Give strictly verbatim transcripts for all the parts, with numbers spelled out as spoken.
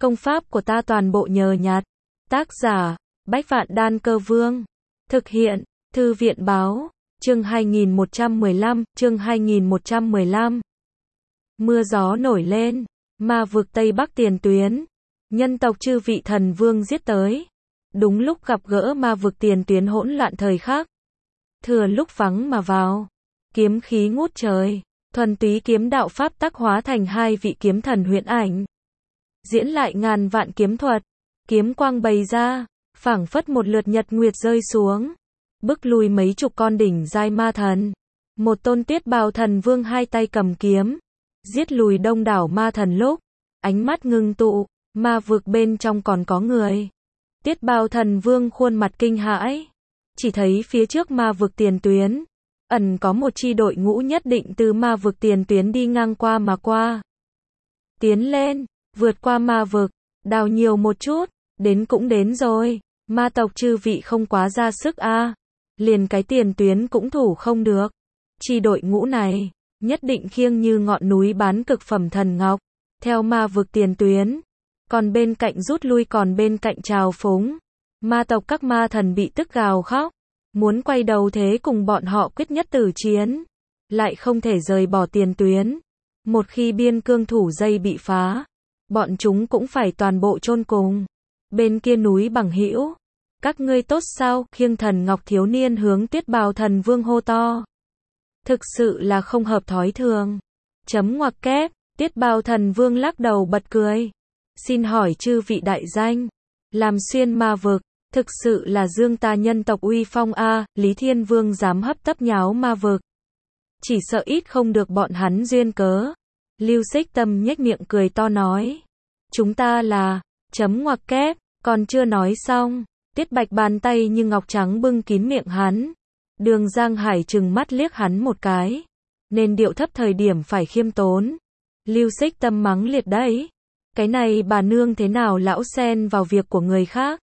Công pháp của ta toàn bộ nhờ nhặt. Tác giả, Bách Vạn Đan Cơ Vương. Thực hiện, Thư viện Báo. Chương hai nghìn một trăm mười lăm, chương hai nghìn một trăm mười lăm. Mưa gió nổi lên, ma vực Tây Bắc tiền tuyến. Nhân tộc chư vị thần vương giết tới. Đúng lúc gặp gỡ ma vực tiền tuyến hỗn loạn thời khắc. Thừa lúc vắng mà vào. Kiếm khí ngút trời. Thuần túy kiếm đạo pháp tác hóa thành hai vị kiếm thần huyễn ảnh. Diễn lại ngàn vạn kiếm thuật. Kiếm quang bày ra. Phảng phất một lượt nhật nguyệt rơi xuống. Bức lùi mấy chục con đỉnh giai ma thần. Một tôn Tiết Bào Thần Vương hai tay cầm kiếm. Giết lùi đông đảo ma thần lúc. Ánh mắt ngưng tụ. Ma vực bên trong còn có người. Tiết Bào Thần Vương khuôn mặt kinh hãi. Chỉ thấy phía trước ma vực tiền tuyến. Ẩn có một chi đội ngũ nhất định từ ma vực tiền tuyến đi ngang qua mà qua. Tiến lên. Vượt qua ma vực. Đào nhiều một chút. Đến cũng đến rồi. Ma tộc chư vị không quá ra sức a à. Liền cái tiền tuyến cũng thủ không được. Chi đội ngũ này. Nhất định khiêng như ngọn núi bán cực phẩm thần ngọc. Theo ma vực tiền tuyến. Còn bên cạnh rút lui còn bên cạnh trào phúng. Ma tộc các ma thần bị tức gào khóc. Muốn quay đầu thế cùng bọn họ quyết nhất tử chiến. Lại không thể rời bỏ tiền tuyến. Một khi biên cương thủ dây bị phá. Bọn chúng cũng phải toàn bộ chôn cùng. Bên kia núi Bằng Hữu. Các ngươi tốt sao? Khiêng thần ngọc thiếu niên hướng Tiết Bào Thần Vương hô to. Thực sự là không hợp thói thường. Chấm ngoặc kép. Tiết Bào Thần Vương lắc đầu bật cười. Xin hỏi chư vị đại danh. Làm xuyên ma vực. Thực sự là dương ta nhân tộc uy phong a à, Lý Thiên Vương dám hấp tấp nháo ma vực. Chỉ sợ ít không được bọn hắn duyên cớ. Lưu Xích Tâm nhếch miệng cười to nói. Chúng ta là, chấm ngoặc kép, còn chưa nói xong. Tiết Bạch bàn tay như ngọc trắng bưng kín miệng hắn. Đường Giang Hải trừng mắt liếc hắn một cái. Nên điệu thấp thời điểm phải khiêm tốn. Lưu Xích Tâm mắng liệt đấy. Cái này bà nương thế nào lão xen vào việc của người khác.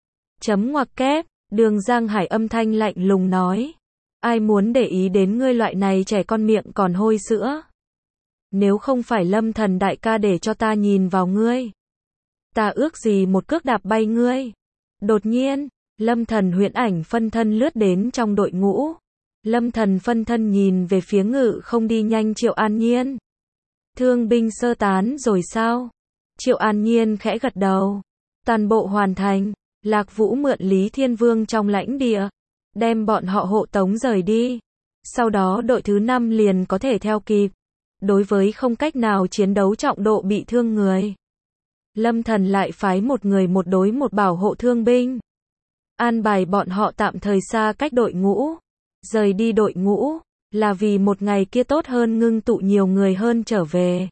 Chấm ngoặc kép, Đường Giang Hải âm thanh lạnh lùng nói. Ai muốn để ý đến ngươi loại này trẻ con miệng còn hôi sữa. Nếu không phải Lâm Thần đại ca để cho ta nhìn vào ngươi. Ta ước gì một cước đạp bay ngươi. Đột nhiên, Lâm Thần huyễn ảnh phân thân lướt đến trong đội ngũ. Lâm Thần phân thân nhìn về phía ngự không đi nhanh Triệu An Nhiên. Thương binh sơ tán rồi sao? Triệu An Nhiên khẽ gật đầu. Toàn bộ hoàn thành. Lạc Vũ mượn Lý Thiên Vương trong lãnh địa. Đem bọn họ hộ tống rời đi. Sau đó đội thứ năm liền có thể theo kịp. Đối với không cách nào chiến đấu trọng độ bị thương người. Lâm Thần lại phái một người một đối một bảo hộ thương binh. An bài bọn họ tạm thời xa cách đội ngũ. Rời đi đội ngũ. Là vì một ngày kia tốt hơn ngưng tụ nhiều người hơn trở về.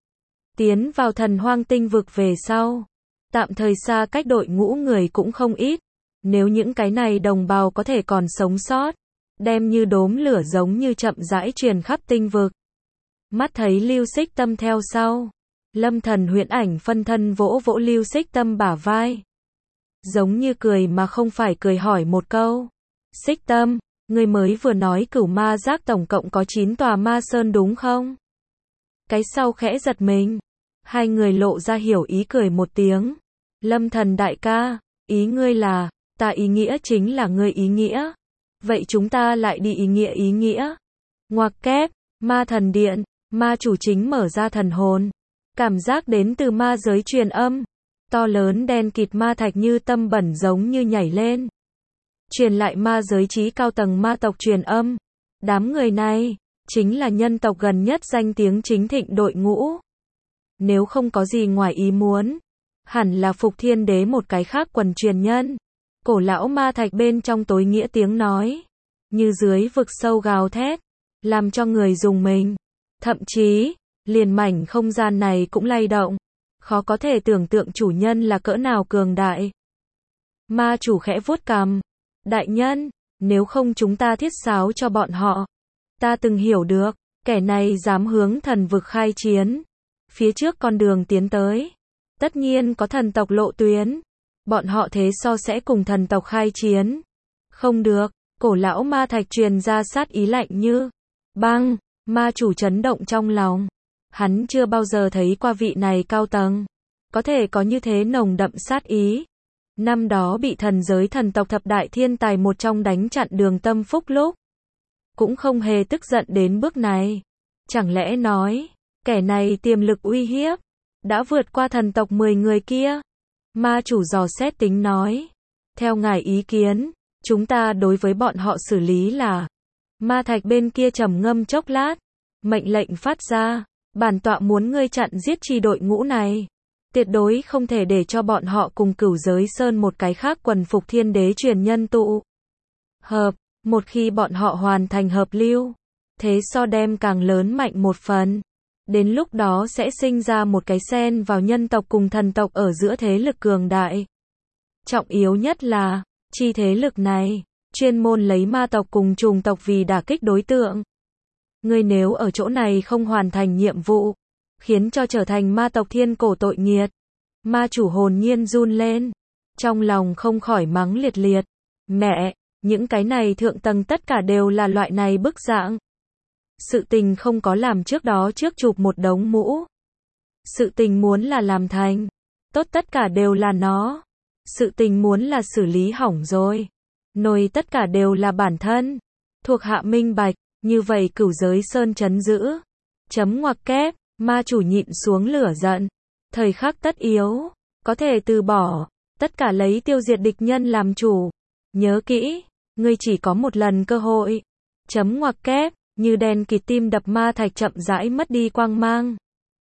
Tiến vào thần hoang tinh vực về sau. Tạm thời xa cách đội ngũ người cũng không ít. Nếu những cái này đồng bào có thể còn sống sót. Đem như đốm lửa giống như chậm rãi truyền khắp tinh vực. Mắt thấy Lưu Xích Tâm theo sau. Lâm Thần huyễn ảnh phân thân vỗ vỗ Lưu Xích Tâm bả vai. Giống như cười mà không phải cười hỏi một câu. Xích Tâm, ngươi mới vừa nói Cửu Ma Giác tổng cộng có chín tòa ma sơn đúng không? Cái sau khẽ giật mình. Hai người lộ ra hiểu ý cười một tiếng. Lâm Thần đại ca, ý ngươi là, ta ý nghĩa chính là ngươi ý nghĩa. Vậy chúng ta lại đi ý nghĩa ý nghĩa. Ngoặc kép, ma thần điện, ma chủ chính mở ra thần hồn. Cảm giác đến từ ma giới truyền âm. To lớn đen kịt ma thạch như tâm bẩn giống như nhảy lên. Truyền lại ma giới trí cao tầng ma tộc truyền âm. Đám người này, chính là nhân tộc gần nhất danh tiếng chính thịnh đội ngũ. Nếu không có gì ngoài ý muốn. Hẳn là Phục Thiên Đế một cái khác quần truyền nhân. Cổ lão ma thạch bên trong tối nghĩa tiếng nói. Như dưới vực sâu gào thét. Làm cho người dùng mình. Thậm chí, liền mảnh không gian này cũng lay động. Khó có thể tưởng tượng chủ nhân là cỡ nào cường đại. Ma chủ khẽ vuốt cằm. Đại nhân, nếu không chúng ta thiết sáo cho bọn họ. Ta từng hiểu được, kẻ này dám hướng thần vực khai chiến. Phía trước con đường tiến tới. Tất nhiên có thần tộc lộ tuyến. Bọn họ thế so sẽ cùng thần tộc khai chiến. Không được, cổ lão ma thạch truyền ra sát ý lạnh như băng. Ma chủ chấn động trong lòng. Hắn chưa bao giờ thấy qua vị này cao tầng. có thể có như thế nồng đậm sát ý. Năm đó bị thần giới thần tộc thập đại thiên tài một trong đánh chặn đường tâm phúc lúc. Cũng không hề tức giận đến bước này. Chẳng lẽ nói, kẻ này tiềm lực uy hiếp, đã vượt qua thần tộc mười người kia. Ma chủ dò xét tính nói. Theo ngài ý kiến, chúng ta đối với bọn họ xử lý là. Ma thạch bên kia trầm ngâm chốc lát. Mệnh lệnh phát ra. Bản tọa muốn ngươi chặn giết chi đội ngũ này. Tuyệt đối không thể để cho bọn họ cùng Cửu Giới Sơn một cái khác quần phục thiên đế truyền nhân tụ. Hợp, một khi bọn họ hoàn thành hợp lưu, thế so đem càng lớn mạnh một phần. Đến lúc đó sẽ sinh ra một cái xen vào nhân tộc cùng thần tộc ở giữa thế lực cường đại. Trọng yếu nhất là, chi thế lực này, chuyên môn lấy ma tộc cùng trùng tộc vì đả kích đối tượng. Ngươi nếu ở chỗ này không hoàn thành nhiệm vụ, khiến cho trở thành ma tộc thiên cổ tội nghiệt. Ma chủ hồn nhiên run lên, trong lòng không khỏi mắng liệt liệt. Mẹ, những cái này thượng tầng tất cả đều là loại này bức dạng. Sự tình không có làm trước đó trước chụp một đống mũ. Sự tình muốn là làm thành. Tốt tất cả đều là nó. Sự tình muốn là xử lý hỏng rồi. Nồi tất cả đều là bản thân. Thuộc hạ minh bạch, như vậy Cửu Giới Sơn trấn giữ. Chấm ngoặc kép, ma chủ nhịn xuống lửa giận. Thời khắc tất yếu, có thể từ bỏ, tất cả lấy tiêu diệt địch nhân làm chủ. Nhớ kỹ, ngươi chỉ có một lần cơ hội. Chấm ngoặc kép, như đèn kịt tim đập ma thạch chậm rãi mất đi quang mang.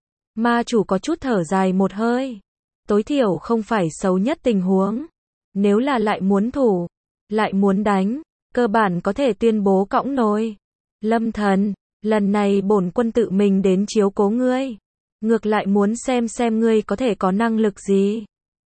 Ma chủ có chút thở dài một hơi. Tối thiểu không phải xấu nhất tình huống. Nếu là lại muốn thủ, lại muốn đánh, cơ bản có thể tuyên bố cõng nồi. Lâm thần, lần này bổn quân tự mình đến chiếu cố ngươi. Ngược lại muốn xem xem ngươi có thể có năng lực gì.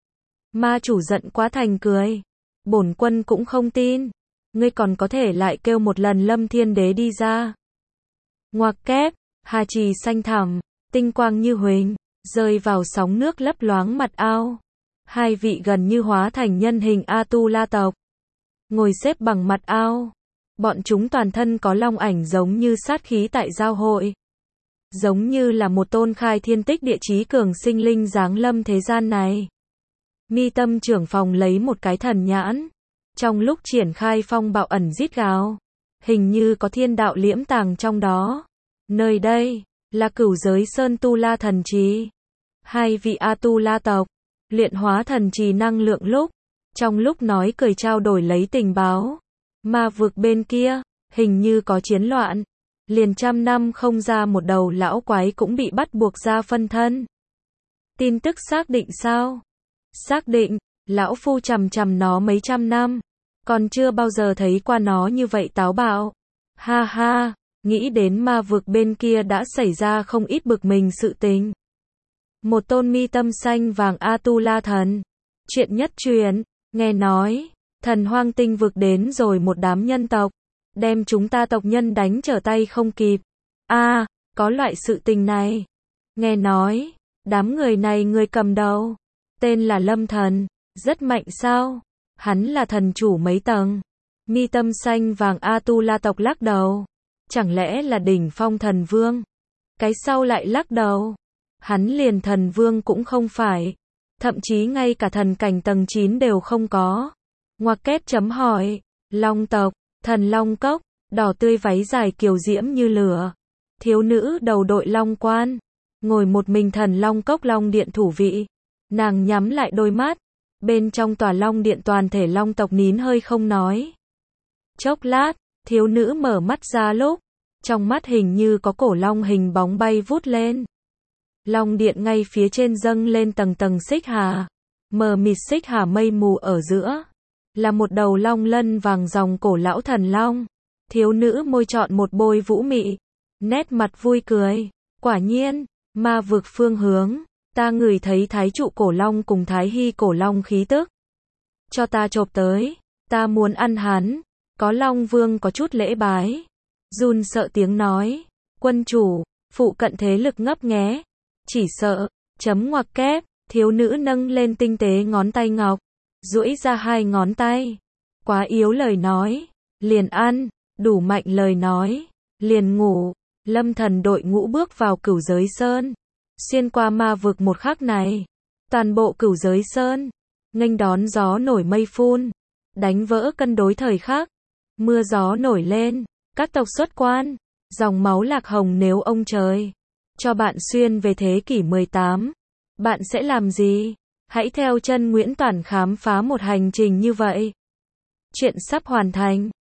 Ma chủ giận quá thành cười. Bổn quân cũng không tin. Ngươi còn có thể lại kêu một lần Lâm Thiên Đế đi ra. Ngoặc kép, hà trì xanh thẳm, tinh quang như huỳnh, rơi vào sóng nước lấp loáng mặt ao. Hai vị gần như hóa thành nhân hình A-tu-la tộc. Ngồi xếp bằng mặt ao. Bọn chúng toàn thân có long ảnh giống như sát khí tại giao hội. Giống như là một tôn khai thiên tích địa chí cường sinh linh giáng lâm thế gian này. Mi tâm trưởng phòng lấy một cái thần nhãn. Trong lúc triển khai phong bạo ẩn rít gào. Hình như có thiên đạo liễm tàng trong đó. Nơi đây, là Cửu Giới Sơn Tu La thần trì. Hai vị A-tu-la tộc, luyện hóa thần trì năng lượng lúc. Trong lúc nói cười trao đổi lấy tình báo. Ma vực bên kia, hình như có chiến loạn. Liền trăm năm không ra một đầu lão quái cũng bị bắt buộc ra phân thân. Tin tức xác định sao? Xác định, lão phu chằm chằm nó mấy trăm năm. Còn chưa bao giờ thấy qua nó như vậy táo bạo. Ha ha, nghĩ đến ma vực bên kia đã xảy ra không ít bực mình sự tình. Một tôn mi tâm xanh vàng A-tu-la thần. Chuyện nhất truyền, nghe nói, thần hoang tinh vực đến rồi một đám nhân tộc. Đem chúng ta tộc nhân đánh trở tay không kịp. A, à, có loại sự tình này. Nghe nói, đám người này người cầm đầu. Tên là Lâm Thần. Rất mạnh sao? Hắn là thần chủ mấy tầng. Mi tâm xanh vàng A-tu-la tộc lắc đầu. Chẳng lẽ là đỉnh phong thần vương? Cái sau lại lắc đầu. Hắn liền thần vương cũng không phải. Thậm chí ngay cả thần cảnh tầng chín đều không có. Ngoặc kép chấm hỏi. Long tộc, thần long cốc, đỏ tươi váy dài kiều diễm như lửa. Thiếu nữ đầu đội long quan. Ngồi một mình thần long cốc long điện thủ vị. Nàng nhắm lại đôi mắt. Bên trong tòa long điện toàn thể long tộc nín hơi không nói. Chốc lát, thiếu nữ mở mắt ra lúc. Trong mắt hình như có cổ long hình bóng bay vút lên. Long điện ngay phía trên dâng lên tầng tầng xích hà. Mờ mịt xích hà mây mù ở giữa. Là một đầu long lân vàng dòng cổ lão thần long. Thiếu nữ môi trọn một bôi vũ mị. Nét mặt vui cười. Quả nhiên, ma vực phương hướng. Ta ngửi thấy thái trụ cổ long cùng thái hy cổ long khí tức. Cho ta chộp tới. Ta muốn ăn hắn. Có long vương có chút lễ bái. Run sợ tiếng nói. Quân chủ, phụ cận thế lực ngấp nghé. Chỉ sợ, chấm ngoặc kép, thiếu nữ nâng lên tinh tế ngón tay ngọc. Duỗi ra hai ngón tay. Quá yếu lời nói. Liền ăn. Đủ mạnh lời nói. Liền ngủ. Lâm thần đội ngũ bước vào Cửu Giới Sơn. Xuyên qua ma vực một khắc này. Toàn bộ Cửu Giới Sơn, nghênh đón gió nổi mây phun, đánh vỡ cân đối thời khắc, mưa gió nổi lên, các tộc xuất quan, dòng máu lạc hồng nếu ông trời cho bạn xuyên về thế kỷ mười tám, bạn sẽ làm gì? Hãy theo chân Nguyễn Toản khám phá một hành trình như vậy. Chuyện sắp hoàn thành.